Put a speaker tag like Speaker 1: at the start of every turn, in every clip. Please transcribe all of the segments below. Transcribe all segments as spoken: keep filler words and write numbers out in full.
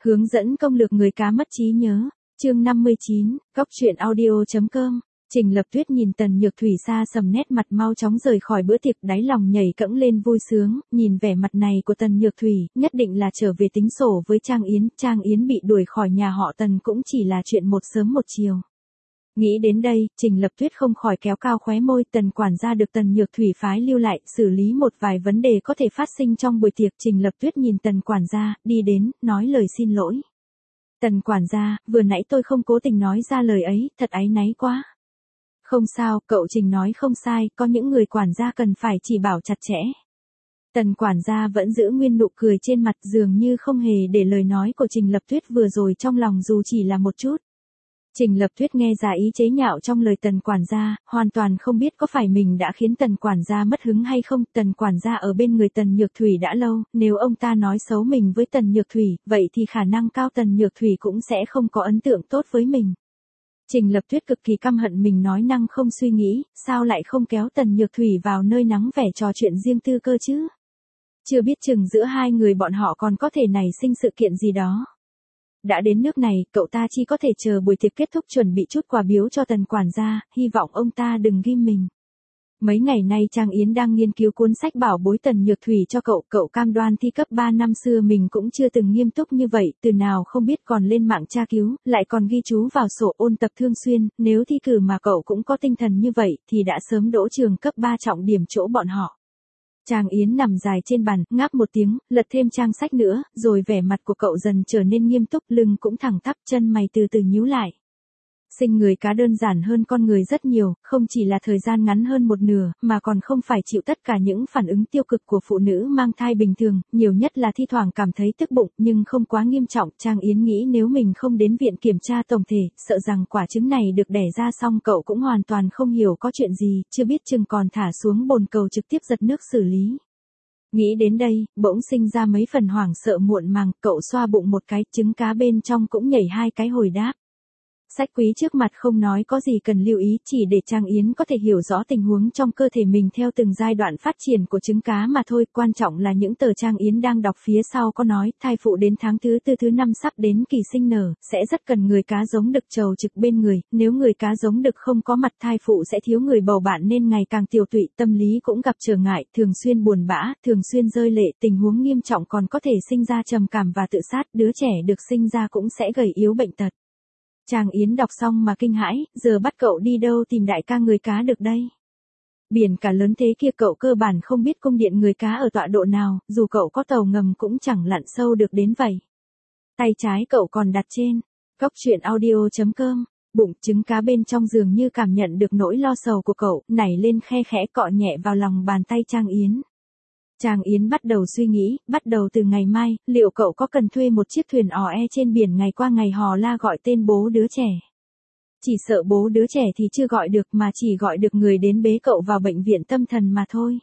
Speaker 1: Hướng dẫn công lược người cá mất trí nhớ. Chương năm mươi chín, góc truyện audio chấm com. Trình Lập Tuyết nhìn Tần Nhược Thủy xa sầm nét mặt mau chóng rời khỏi bữa tiệc, đáy lòng nhảy cẫng lên vui sướng, nhìn vẻ mặt này của Tần Nhược Thủy, nhất định là trở về tính sổ với Trang Yến, Trang Yến bị đuổi khỏi nhà họ Tần cũng chỉ là chuyện một sớm một chiều. Nghĩ đến đây, Trình Lập Tuyết không khỏi kéo cao khóe môi, Tần quản gia được Tần Nhược Thủy phái lưu lại, xử lý một vài vấn đề có thể phát sinh trong buổi tiệc. Trình Lập Tuyết nhìn Tần quản gia, đi đến, nói lời xin lỗi. Tần quản gia, vừa nãy tôi không cố tình nói ra lời ấy, thật áy náy quá. Không sao, cậu Trình nói không sai, có những người quản gia cần phải chỉ bảo chặt chẽ. Tần quản gia vẫn giữ nguyên nụ cười trên mặt, dường như không hề để lời nói của Trình Lập Tuyết vừa rồi trong lòng dù chỉ là một chút. Trình Lập Tuyết nghe ra ý chế nhạo trong lời Tần quản gia, hoàn toàn không biết có phải mình đã khiến Tần quản gia mất hứng hay không. Tần quản gia ở bên người Tần Nhược Thủy đã lâu, nếu ông ta nói xấu mình với Tần Nhược Thủy, vậy thì khả năng cao Tần Nhược Thủy cũng sẽ không có ấn tượng tốt với mình. Trình Lập Tuyết cực kỳ căm hận mình nói năng không suy nghĩ, sao lại không kéo Tần Nhược Thủy vào nơi nắng vẻ trò chuyện riêng tư cơ chứ? Chưa biết chừng giữa hai người bọn họ còn có thể nảy sinh sự kiện gì đó. Đã đến nước này, cậu ta chỉ có thể chờ buổi tiệc kết thúc chuẩn bị chút quà biếu cho Tần quản gia, hy vọng ông ta đừng ghim mình. Mấy ngày nay Trang Yến đang nghiên cứu cuốn sách bảo bối Tần Nhược Thủy cho cậu, cậu cam đoan thi cấp ba năm xưa mình cũng chưa từng nghiêm túc như vậy, từ nào không biết còn lên mạng tra cứu, lại còn ghi chú vào sổ ôn tập thường xuyên, nếu thi cử mà cậu cũng có tinh thần như vậy, thì đã sớm đỗ trường cấp ba trọng điểm chỗ bọn họ. Trang Yến nằm dài trên bàn, ngáp một tiếng, lật thêm trang sách nữa, rồi vẻ mặt của cậu dần trở nên nghiêm túc, lưng cũng thẳng tắp, chân mày từ từ nhíu lại. Sinh người cá đơn giản hơn con người rất nhiều, không chỉ là thời gian ngắn hơn một nửa, mà còn không phải chịu tất cả những phản ứng tiêu cực của phụ nữ mang thai bình thường, nhiều nhất là thi thoảng cảm thấy tức bụng, nhưng không quá nghiêm trọng. Trang Yến nghĩ nếu mình không đến viện kiểm tra tổng thể, sợ rằng quả trứng này được đẻ ra xong cậu cũng hoàn toàn không hiểu có chuyện gì, chưa biết chừng còn thả xuống bồn cầu trực tiếp giật nước xử lý. Nghĩ đến đây, bỗng sinh ra mấy phần hoảng sợ muộn màng, cậu xoa bụng một cái, trứng cá bên trong cũng nhảy hai cái hồi đáp. Sách quý trước mặt không nói có gì cần lưu ý, chỉ để Trang Yến có thể hiểu rõ tình huống trong cơ thể mình theo từng giai đoạn phát triển của trứng cá mà thôi. Quan trọng là những tờ Trang Yến đang đọc phía sau có nói, thai phụ đến tháng thứ tư thứ năm sắp đến kỳ sinh nở, sẽ rất cần người cá giống đực trầu trực bên người, nếu người cá giống đực không có mặt thai phụ sẽ thiếu người bầu bạn nên ngày càng tiều tụy, tâm lý cũng gặp trở ngại, thường xuyên buồn bã, thường xuyên rơi lệ, tình huống nghiêm trọng còn có thể sinh ra trầm cảm và tự sát, đứa trẻ được sinh ra cũng sẽ gầy yếu bệnh tật. Trang Yến đọc xong mà kinh hãi, giờ bắt cậu đi đâu tìm đại ca người cá được đây? Biển cả lớn thế kia cậu cơ bản không biết cung điện người cá ở tọa độ nào, dù cậu có tàu ngầm cũng chẳng lặn sâu được đến vậy. Tay trái cậu còn đặt trên góc truyện audio chấm com, bụng trứng cá bên trong dường như cảm nhận được nỗi lo sầu của cậu, nảy lên khe khẽ cọ nhẹ vào lòng bàn tay Trang Yến. Trang Yến bắt đầu suy nghĩ, bắt đầu từ ngày mai, liệu cậu có cần thuê một chiếc thuyền ò e trên biển ngày qua ngày hò la gọi tên bố đứa trẻ? Chỉ sợ bố đứa trẻ thì chưa gọi được mà chỉ gọi được người đến bế cậu vào bệnh viện tâm thần mà thôi.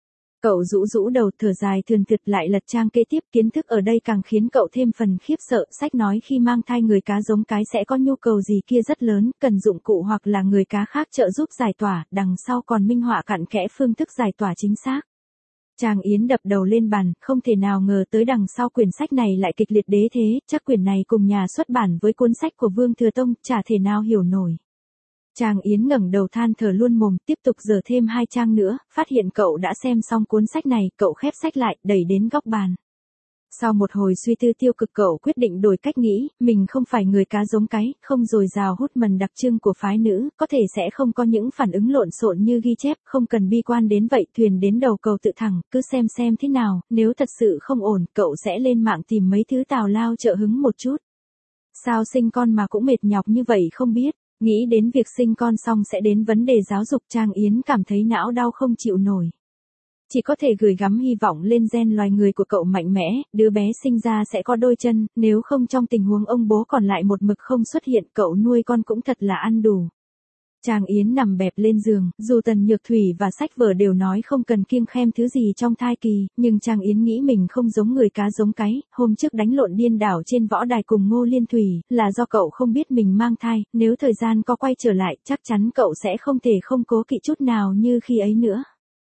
Speaker 1: Cậu rũ rũ đầu thở dài thườn thượt lại lật trang kế tiếp, kiến thức ở đây càng khiến cậu thêm phần khiếp sợ. Sách nói khi mang thai người cá giống cái sẽ có nhu cầu gì kia rất lớn, cần dụng cụ hoặc là người cá khác trợ giúp giải tỏa, đằng sau còn minh họa cặn kẽ phương thức giải tỏa chính xác. Trang Yến đập đầu lên bàn, không thể nào ngờ tới đằng sau quyển sách này lại kịch liệt đế thế, chắc quyển này cùng nhà xuất bản với cuốn sách của Vương Thừa Tông, chả thể nào hiểu nổi. Trang Yến ngẩng đầu than thở luôn mồm, tiếp tục dở thêm hai trang nữa, phát hiện cậu đã xem xong cuốn sách này, cậu khép sách lại, đẩy đến góc bàn. Sau một hồi suy tư tiêu cực cậu quyết định đổi cách nghĩ, mình không phải người cá giống cái, không dồi dào hút mần đặc trưng của phái nữ, có thể sẽ không có những phản ứng lộn xộn như ghi chép, không cần bi quan đến vậy, thuyền đến đầu cầu tự thẳng, cứ xem xem thế nào, nếu thật sự không ổn, cậu sẽ lên mạng tìm mấy thứ tào lao trợ hứng một chút. Sao sinh con mà cũng mệt nhọc như vậy không biết, nghĩ đến việc sinh con xong sẽ đến vấn đề giáo dục, Trang Yến cảm thấy não đau không chịu nổi. Chỉ có thể gửi gắm hy vọng lên gen loài người của cậu mạnh mẽ, đứa bé sinh ra sẽ có đôi chân, nếu không trong tình huống ông bố còn lại một mực không xuất hiện, cậu nuôi con cũng thật là ăn đủ. Trang Yến nằm bẹp lên giường, dù Tần Nhược Thủy và sách vở đều nói không cần kiêng khem thứ gì trong thai kỳ, nhưng Trang Yến nghĩ mình không giống người cá giống cái, hôm trước đánh lộn điên đảo trên võ đài cùng Ngô Liên Thủy, là do cậu không biết mình mang thai, nếu thời gian có quay trở lại, chắc chắn cậu sẽ không thể không cố kỵ chút nào như khi ấy nữa.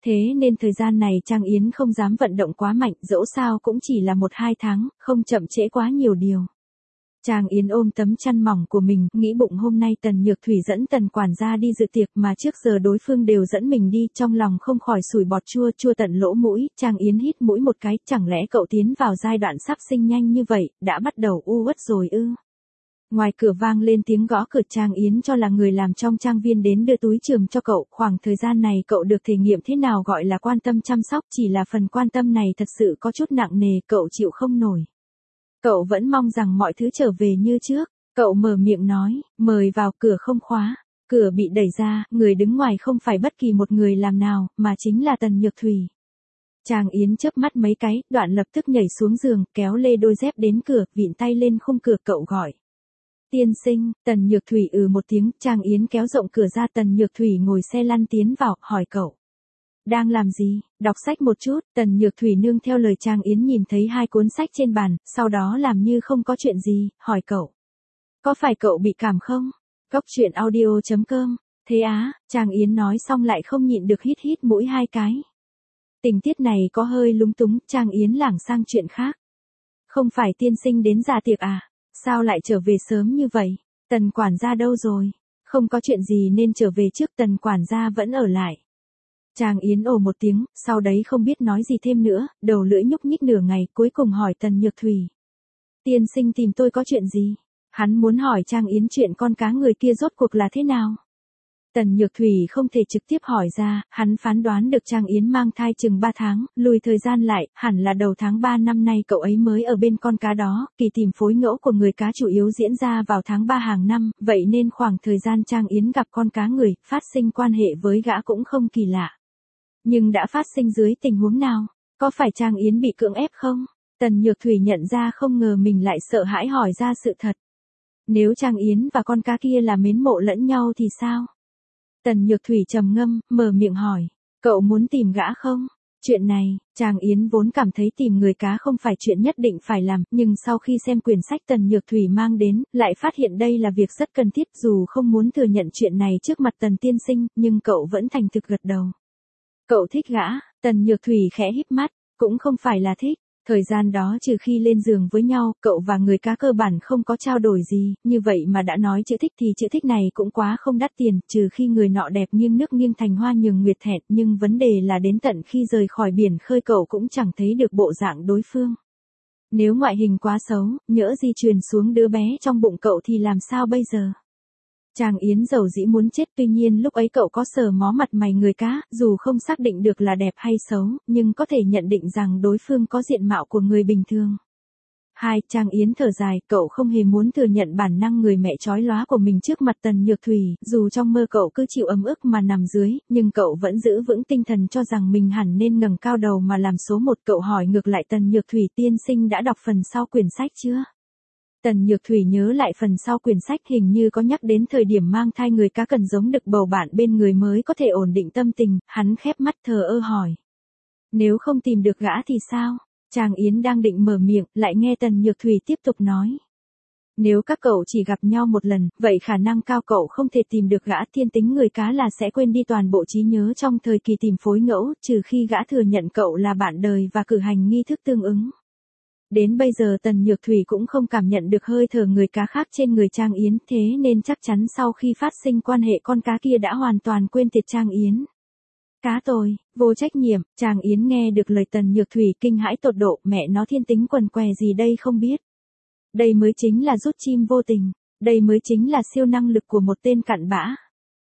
Speaker 1: Thế nên thời gian này Trang Yến không dám vận động quá mạnh, dẫu sao cũng chỉ là một hai tháng, không chậm trễ quá nhiều điều. Trang Yến ôm tấm chăn mỏng của mình, nghĩ bụng hôm nay Tần Nhược Thủy dẫn Tần quản gia đi dự tiệc mà trước giờ đối phương đều dẫn mình đi, trong lòng không khỏi sủi bọt chua chua tận lỗ mũi. Trang Yến hít mũi một cái, chẳng lẽ cậu tiến vào giai đoạn sắp sinh nhanh như vậy, đã bắt đầu u uất rồi ư? Ngoài cửa vang lên tiếng gõ cửa. Trang Yến cho là người làm trong trang viên đến đưa túi chườm cho cậu, khoảng thời gian này cậu được thể nghiệm thế nào gọi là quan tâm chăm sóc, chỉ là phần quan tâm này thật sự có chút nặng nề, cậu chịu không nổi. Cậu vẫn mong rằng mọi thứ trở về như trước, cậu mở miệng nói, mời vào, cửa không khóa. Cửa bị đẩy ra, người đứng ngoài không phải bất kỳ một người làm nào, mà chính là Tần Nhược Thủy. Trang Yến chớp mắt mấy cái, đoạn lập tức nhảy xuống giường, kéo lê đôi dép đến cửa, vịn tay lên khung cửa, cậu gọi. Tiên sinh. Tần Nhược Thủy ừ một tiếng. Trang Yến kéo rộng cửa ra. Tần Nhược Thủy ngồi xe lăn tiến vào, hỏi cậu. Đang làm gì? Đọc sách một chút. Tần Nhược Thủy nương theo lời Trang Yến nhìn thấy hai cuốn sách trên bàn, sau đó làm như không có chuyện gì, hỏi cậu. Có phải cậu bị cảm không? Cốc truyện audio chấm com. Thế á, Trang Yến nói xong lại không nhịn được hít hít mũi hai cái. Tình tiết này có hơi lúng túng. Trang Yến lảng sang chuyện khác. Không phải tiên sinh đến dạ tiệc à? Sao lại trở về sớm như vậy? Tần quản gia đâu rồi? Không có chuyện gì nên trở về trước. Tần quản gia vẫn ở lại. Trang Yến ồ một tiếng, sau đấy không biết nói gì thêm nữa, đầu lưỡi nhúc nhích nửa ngày, cuối cùng hỏi Tần Nhược Thủy. Tiên sinh tìm tôi có chuyện gì? Hắn muốn hỏi Trang Yến chuyện con cá người kia rốt cuộc là thế nào? Tần Nhược Thủy không thể trực tiếp hỏi ra, hắn phán đoán được Trang Yến mang thai chừng ba tháng, lùi thời gian lại, hẳn là đầu tháng ba năm nay cậu ấy mới ở bên con cá đó, kỳ tìm phối ngẫu của người cá chủ yếu diễn ra vào tháng ba hàng năm, vậy nên khoảng thời gian Trang Yến gặp con cá người, phát sinh quan hệ với gã cũng không kỳ lạ. Nhưng đã phát sinh dưới tình huống nào? Có phải Trang Yến bị cưỡng ép không? Tần Nhược Thủy nhận ra không ngờ mình lại sợ hãi hỏi ra sự thật. Nếu Trang Yến và con cá kia là mến mộ lẫn nhau thì sao? Tần Nhược Thủy trầm ngâm, mở miệng hỏi. Cậu muốn tìm gã không? Chuyện này, Trang Yến vốn cảm thấy tìm người cá không phải chuyện nhất định phải làm, nhưng sau khi xem quyển sách Tần Nhược Thủy mang đến, lại phát hiện đây là việc rất cần thiết, dù không muốn thừa nhận chuyện này trước mặt Tần tiên sinh, nhưng cậu vẫn thành thực gật đầu. Cậu thích gã? Tần Nhược Thủy khẽ híp mắt, cũng không phải là thích. Thời gian đó trừ khi lên giường với nhau, cậu và người cá cơ bản không có trao đổi gì, như vậy mà đã nói chữ thích thì chữ thích này cũng quá không đắt tiền, trừ khi người nọ đẹp nghiêng nước nghiêng thành hoa nhường nguyệt thẹn, nhưng vấn đề là đến tận khi rời khỏi biển khơi cậu cũng chẳng thấy được bộ dạng đối phương. Nếu ngoại hình quá xấu, nhỡ di truyền xuống đứa bé trong bụng cậu thì làm sao bây giờ? Trang Yến dầu dĩ muốn chết, tuy nhiên lúc ấy cậu có sờ mó mặt mày người cá, dù không xác định được là đẹp hay xấu, nhưng có thể nhận định rằng đối phương có diện mạo của người bình thường. Hai, Trang Yến thở dài, cậu không hề muốn thừa nhận bản năng người mẹ chói lóa của mình trước mặt Tần Nhược Thủy, dù trong mơ cậu cứ chịu ấm ức mà nằm dưới, nhưng cậu vẫn giữ vững tinh thần cho rằng mình hẳn nên ngẩng cao đầu mà làm số một. Cậu hỏi ngược lại Tần Nhược Thủy, tiên sinh đã đọc phần sau quyển sách chưa? Tần Nhược Thủy nhớ lại phần sau quyển sách, hình như có nhắc đến thời điểm mang thai người cá cần giống đực bầu bạn bên người mới có thể ổn định tâm tình, hắn khép mắt thờ ơ hỏi. Nếu không tìm được gã thì sao? Trang Yến đang định mở miệng, lại nghe Tần Nhược Thủy tiếp tục nói. Nếu các cậu chỉ gặp nhau một lần, vậy khả năng cao cậu không thể tìm được gã. Thiên tính người cá là sẽ quên đi toàn bộ trí nhớ trong thời kỳ tìm phối ngẫu, trừ khi gã thừa nhận cậu là bạn đời và cử hành nghi thức tương ứng. Đến bây giờ Tần Nhược Thủy cũng không cảm nhận được hơi thở người cá khác trên người Trang Yến, thế nên chắc chắn sau khi phát sinh quan hệ con cá kia đã hoàn toàn quên tiệt Trang Yến. Cá tôi, vô trách nhiệm. Trang Yến nghe được lời Tần Nhược Thủy kinh hãi tột độ, mẹ nó thiên tính quần què gì đây không biết. Đây mới chính là rút chim vô tình, đây mới chính là siêu năng lực của một tên cặn bã.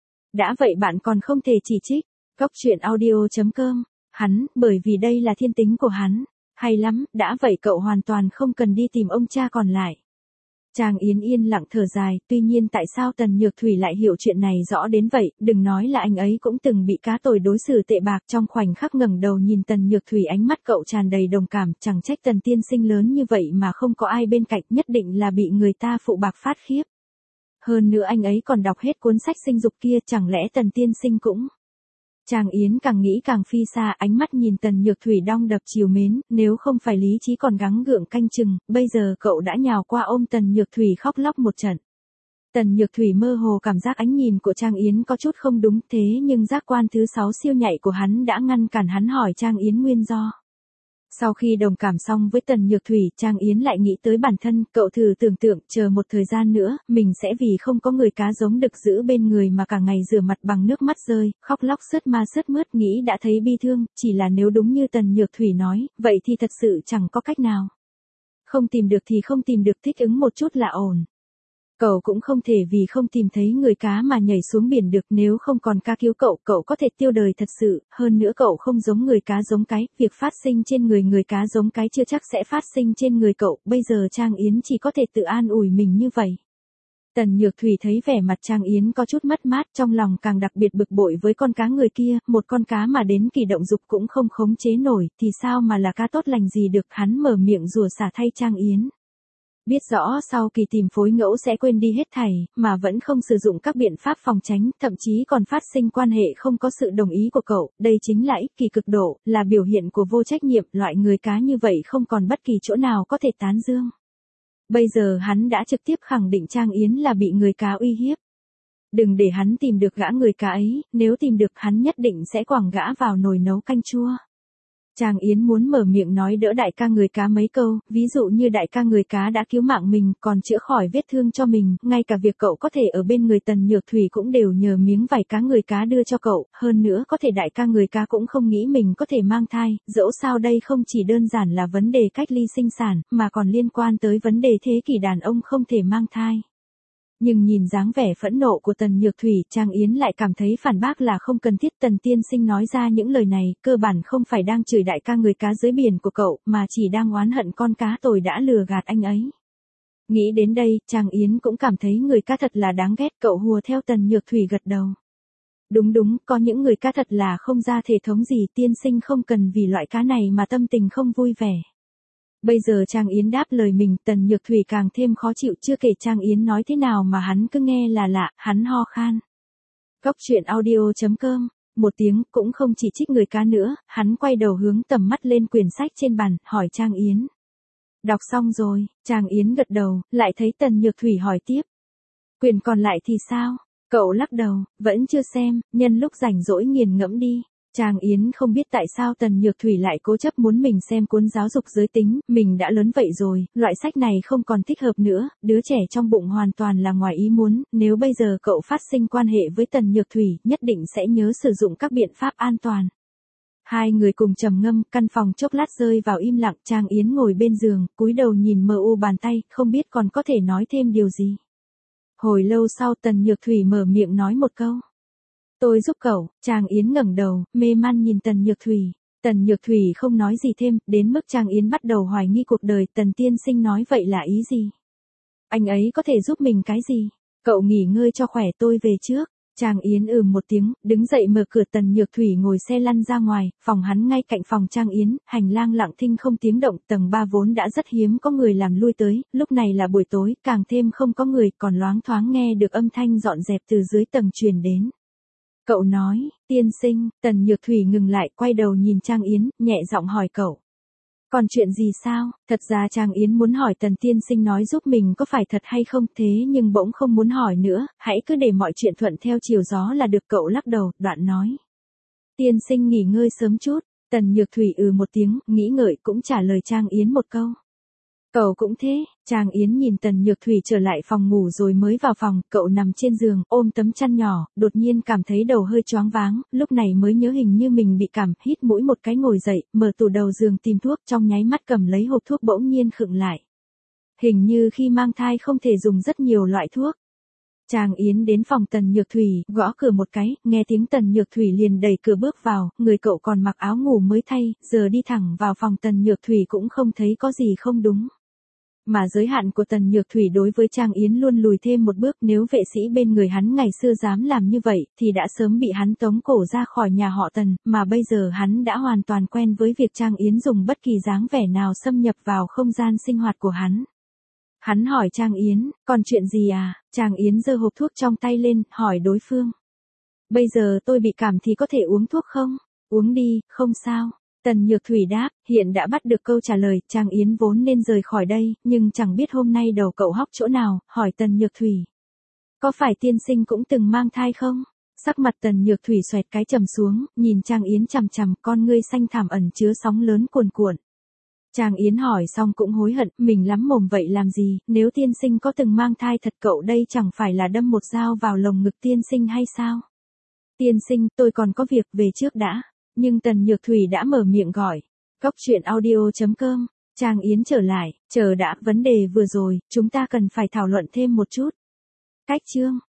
Speaker 1: Đã vậy bạn còn không thể chỉ trích. Cốc truyện audio chấm com. Hắn, bởi vì đây là thiên tính của hắn. Hay lắm, đã vậy cậu hoàn toàn không cần đi tìm ông cha còn lại. Trang Yến yên lặng thở dài, tuy nhiên tại sao Tần Nhược Thủy lại hiểu chuyện này rõ đến vậy, đừng nói là anh ấy cũng từng bị cá tồi đối xử tệ bạc. Trong khoảnh khắc ngẩng đầu nhìn Tần Nhược Thủy, ánh mắt cậu tràn đầy đồng cảm, chẳng trách Tần tiên sinh lớn như vậy mà không có ai bên cạnh, nhất định là bị người ta phụ bạc phát khiếp. Hơn nữa anh ấy còn đọc hết cuốn sách sinh dục kia, chẳng lẽ Tần tiên sinh cũng... Trang Yến càng nghĩ càng phi xa, ánh mắt nhìn Tần Nhược Thủy đong đập trìu mến, nếu không phải lý trí còn gắng gượng canh chừng, bây giờ cậu đã nhào qua ôm Tần Nhược Thủy khóc lóc một trận. Tần Nhược Thủy mơ hồ cảm giác ánh nhìn của Trang Yến có chút không đúng, thế nhưng giác quan thứ sáu siêu nhạy của hắn đã ngăn cản hắn hỏi Trang Yến nguyên do. Sau khi đồng cảm xong với Tần Nhược Thủy, Trang Yến lại nghĩ tới bản thân, cậu thử tưởng tượng, chờ một thời gian nữa, mình sẽ vì không có người cá giống đực giữ bên người mà cả ngày rửa mặt bằng nước mắt rơi, khóc lóc sướt ma sướt mướt, nghĩ đã thấy bi thương, chỉ là nếu đúng như Tần Nhược Thủy nói, vậy thì thật sự chẳng có cách nào. Không tìm được thì không tìm được, thích ứng một chút là ổn. Cậu cũng không thể vì không tìm thấy người cá mà nhảy xuống biển được, nếu không còn cá cứu cậu, cậu có thể tiêu đời thật sự, hơn nữa cậu không giống người cá giống cái, việc phát sinh trên người người cá giống cái chưa chắc sẽ phát sinh trên người cậu, bây giờ Trang Yến chỉ có thể tự an ủi mình như vậy. Tần Nhược Thủy thấy vẻ mặt Trang Yến có chút mất mát, trong lòng càng đặc biệt bực bội với con cá người kia, một con cá mà đến kỳ động dục cũng không khống chế nổi, thì sao mà là cá tốt lành gì được, hắn mở miệng rủa xả thay Trang Yến. Biết rõ sau kỳ tìm phối ngẫu sẽ quên đi hết thảy, mà vẫn không sử dụng các biện pháp phòng tránh, thậm chí còn phát sinh quan hệ không có sự đồng ý của cậu, đây chính là ích kỷ cực độ, là biểu hiện của vô trách nhiệm, loại người cá như vậy không còn bất kỳ chỗ nào có thể tán dương. Bây giờ hắn đã trực tiếp khẳng định Trang Yến là bị người cá uy hiếp. Đừng để hắn tìm được gã người cá ấy, nếu tìm được hắn nhất định sẽ quẳng gã vào nồi nấu canh chua. Trang Yến muốn mở miệng nói đỡ đại ca người cá mấy câu, ví dụ như đại ca người cá đã cứu mạng mình, còn chữa khỏi vết thương cho mình, ngay cả việc cậu có thể ở bên người Tần Nhược Thủy cũng đều nhờ miếng vải cá người cá đưa cho cậu, hơn nữa có thể đại ca người cá cũng không nghĩ mình có thể mang thai, dẫu sao đây không chỉ đơn giản là vấn đề cách ly sinh sản, mà còn liên quan tới vấn đề thế kỷ đàn ông không thể mang thai. Nhưng nhìn dáng vẻ phẫn nộ của Tần Nhược Thủy, Trang Yến lại cảm thấy phản bác là không cần thiết. Tần tiên sinh nói ra những lời này, cơ bản không phải đang chửi đại ca người cá dưới biển của cậu, mà chỉ đang oán hận con cá tồi đã lừa gạt anh ấy. Nghĩ đến đây, Trang Yến cũng cảm thấy người cá thật là đáng ghét, cậu hùa theo Tần Nhược Thủy gật đầu. Đúng đúng, có những người cá thật là không ra thể thống gì, tiên sinh không cần vì loại cá này mà tâm tình không vui vẻ. Bây giờ Trang Yến đáp lời mình, Tần Nhược Thủy càng thêm khó chịu, chưa kể Trang Yến nói thế nào mà hắn cứ nghe là lạ, hắn ho khan. Góc truyện audio chấm com, một tiếng, cũng không chỉ trích người cá nữa, hắn quay đầu hướng tầm mắt lên quyển sách trên bàn, hỏi Trang Yến. Đọc xong rồi, Trang Yến gật đầu, lại thấy Tần Nhược Thủy hỏi tiếp. Quyển còn lại thì sao? Cậu lắc đầu, vẫn chưa xem, nhân lúc rảnh rỗi nghiền ngẫm đi. Trang Yến không biết tại sao Tần Nhược Thủy lại cố chấp muốn mình xem cuốn giáo dục giới tính, mình đã lớn vậy rồi, loại sách này không còn thích hợp nữa, đứa trẻ trong bụng hoàn toàn là ngoài ý muốn, nếu bây giờ cậu phát sinh quan hệ với Tần Nhược Thủy, nhất định sẽ nhớ sử dụng các biện pháp an toàn. Hai người cùng trầm ngâm, căn phòng chốc lát rơi vào im lặng, Trang Yến ngồi bên giường, cúi đầu nhìn mờ u bàn tay, không biết còn có thể nói thêm điều gì. Hồi lâu sau Tần Nhược Thủy mở miệng nói một câu. Tôi giúp cậu. Trang Yến ngẩng đầu, mê man nhìn Tần Nhược Thủy. Tần Nhược Thủy không nói gì thêm, đến mức Trang Yến bắt đầu hoài nghi cuộc đời. Tần tiên sinh nói vậy là ý gì? Anh ấy có thể giúp mình cái gì? Cậu nghỉ ngơi cho khỏe, tôi về trước. Trang Yến ừm một tiếng, đứng dậy mở cửa. Tần Nhược Thủy ngồi xe lăn ra ngoài, phòng hắn ngay cạnh phòng Trang Yến, hành lang lặng thinh không tiếng động, tầng ba vốn đã rất hiếm có người làm lui tới, lúc này là buổi tối, càng thêm không có người, còn loáng thoáng nghe được âm thanh dọn dẹp từ dưới tầng truyền đến. Cậu nói, tiên sinh, Tần Nhược Thủy ngừng lại, quay đầu nhìn Trang Yến, nhẹ giọng hỏi cậu. Còn chuyện gì sao? Thật ra Trang Yến muốn hỏi Tần tiên sinh nói giúp mình có phải thật hay không, thế nhưng bỗng không muốn hỏi nữa, hãy cứ để mọi chuyện thuận theo chiều gió là được. Cậu lắc đầu, đoạn nói. Tiên sinh nghỉ ngơi sớm chút. Tần Nhược Thủy ừ một tiếng, nghĩ ngợi cũng trả lời Trang Yến một câu. Cậu cũng thế. Trang Yến nhìn Tần Nhược Thủy trở lại phòng ngủ rồi mới vào phòng, cậu nằm trên giường, ôm tấm chăn nhỏ, đột nhiên cảm thấy đầu hơi choáng váng, lúc này mới nhớ hình như mình bị cảm, hít mũi một cái ngồi dậy, mở tủ đầu giường tìm thuốc, trong nháy mắt cầm lấy hộp thuốc bỗng nhiên khựng lại. Hình như khi mang thai không thể dùng rất nhiều loại thuốc. Trang Yến đến phòng Tần Nhược Thủy, gõ cửa một cái, nghe tiếng Tần Nhược Thủy liền đẩy cửa bước vào, người cậu còn mặc áo ngủ mới thay, giờ đi thẳng vào phòng Tần Nhược Thủy cũng không thấy có gì không đúng. Mà giới hạn của Tần Nhược Thủy đối với Trang Yến luôn lùi thêm một bước, nếu vệ sĩ bên người hắn ngày xưa dám làm như vậy, thì đã sớm bị hắn tống cổ ra khỏi nhà họ Tần, mà bây giờ hắn đã hoàn toàn quen với việc Trang Yến dùng bất kỳ dáng vẻ nào xâm nhập vào không gian sinh hoạt của hắn. Hắn hỏi Trang Yến, còn chuyện gì à? Trang Yến giơ hộp thuốc trong tay lên, hỏi đối phương. Bây giờ tôi bị cảm thì có thể uống thuốc không? Uống đi, không sao. Tần Nhược Thủy đáp, hiện đã bắt được câu trả lời, Trang Yến vốn nên rời khỏi đây, nhưng chẳng biết hôm nay đầu cậu hóc chỗ nào, hỏi Tần Nhược Thủy. Có phải tiên sinh cũng từng mang thai không? Sắc mặt Tần Nhược Thủy xoẹt cái trầm xuống, nhìn Trang Yến chằm chằm, con ngươi xanh thẳm ẩn chứa sóng lớn cuồn cuộn. Trang Yến hỏi xong cũng hối hận, mình lắm mồm vậy làm gì, nếu tiên sinh có từng mang thai thật cậu đây chẳng phải là đâm một dao vào lồng ngực tiên sinh hay sao? Tiên sinh, tôi còn có việc, về trước đã. Nhưng Tần Nhược Thủy đã mở miệng gọi. Góc truyện audio chấm com, Trang Yến trở lại, chờ đã, vấn đề vừa rồi, chúng ta cần phải thảo luận thêm một chút. Cách chương.